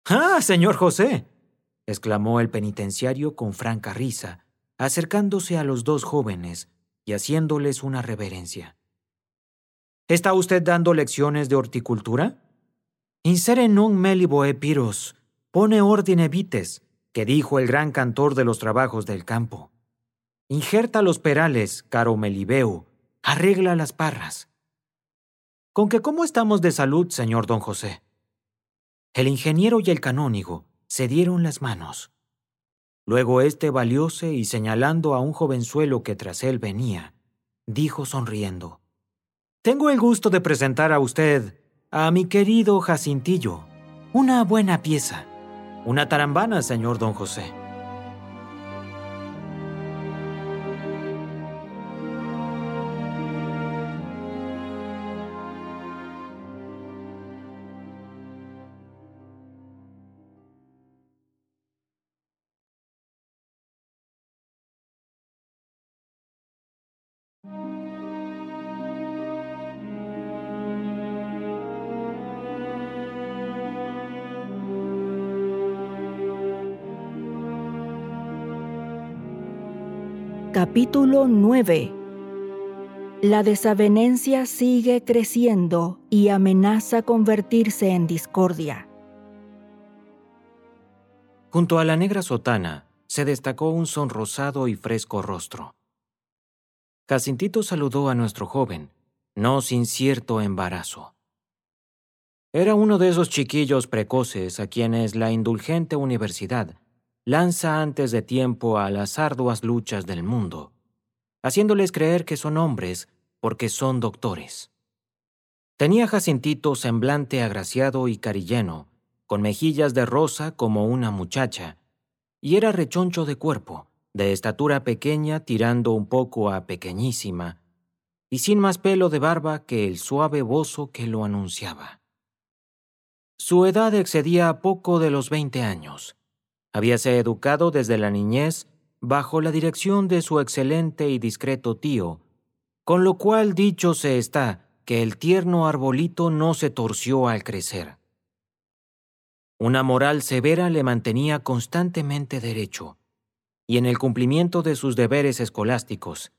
¡Ah, señor José!, exclamó el penitenciario con franca risa, acercándose a los dos jóvenes y haciéndoles una reverencia. ¿Está usted dando lecciones de horticultura? Insere non meliboe piros, pone ordine vites, que dijo el gran cantor de los trabajos del campo. Injerta los perales, caro Melibeu, arregla las parras. ¿Con que cómo estamos de salud, señor don José? El ingeniero y el canónigo se dieron las manos. Luego éste valióse y señalando a un jovenzuelo que tras él venía, dijo sonriendo: Tengo el gusto de presentar a usted a mi querido Jacintillo. Una buena pieza. Una tarambana, señor don José. Capítulo 9. La desavenencia sigue creciendo y amenaza convertirse en discordia. Junto a la negra sotana se destacó un sonrosado y fresco rostro. Jacintito saludó a nuestro joven, no sin cierto embarazo. Era uno de esos chiquillos precoces a quienes la indulgente universidad lanza antes de tiempo a las arduas luchas del mundo, haciéndoles creer que son hombres porque son doctores. Tenía Jacintito semblante agraciado y carilleno, con mejillas de rosa como una muchacha, y era rechoncho de cuerpo, de estatura pequeña tirando un poco a pequeñísima, y sin más pelo de barba que el suave bozo que lo anunciaba. Su edad excedía poco de los 20 años. Habíase educado desde la niñez bajo la dirección de su excelente y discreto tío, con lo cual dicho se está que el tierno arbolito no se torció al crecer. Una moral severa le mantenía constantemente derecho, y en el cumplimiento de sus deberes escolásticos